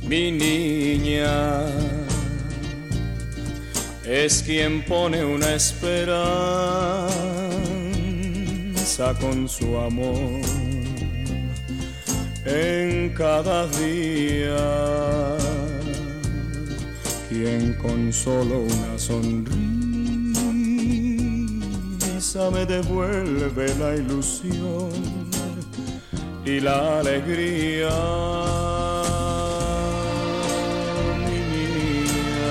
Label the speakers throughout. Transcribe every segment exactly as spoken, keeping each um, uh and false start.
Speaker 1: Mi niña es quien pone una esperanza con su amor en cada día, quien con solo una sonrisa me devuelve la ilusión y la alegría. Mi niña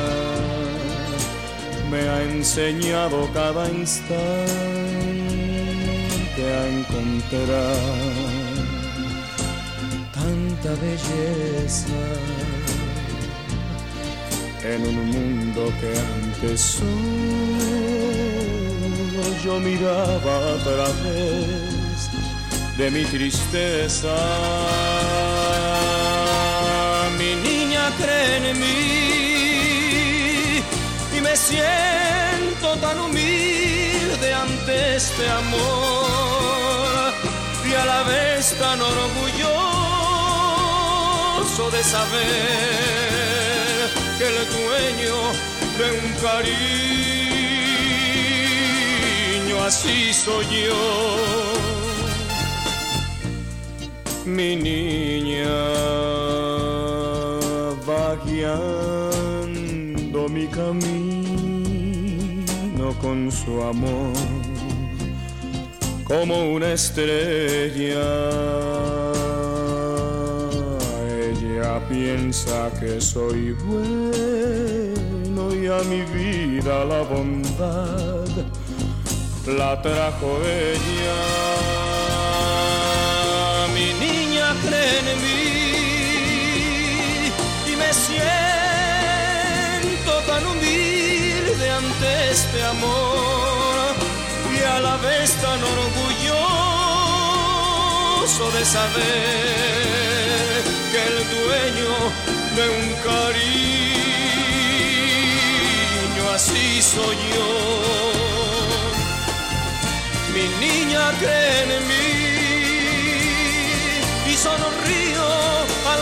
Speaker 1: me ha enseñado cada instante a encontrar tanta belleza en un mundo que antes solo yo miraba a través de mi tristeza. Mi niña cree en mí y me siento tan humilde ante este amor y a la vez tan orgulloso de saber que el dueño de un cariño así soy yo. Mi niña va guiando mi camino con su amor como una estrella. Ella piensa que soy bueno y a mi vida la bondad la trajo ella. Mi niña cree en mí y me siento tan humilde ante este amor y a la vez tan orgulloso de saber que el dueño de un cariño así soy yo. Mi niña cree en mí y sonrío al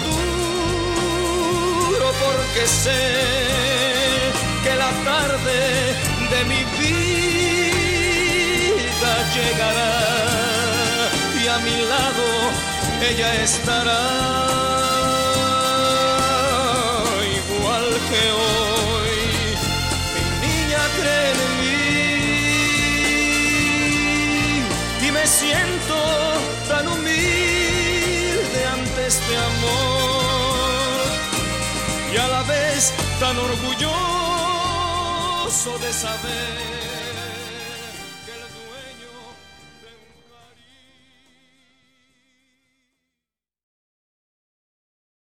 Speaker 1: futuro porque sé que la tarde de mi vida llegará y a mi lado ella estará igual que hoy. Mi niña cree en mí y me siento tan humilde ante este amor y a la vez tan orgulloso de saber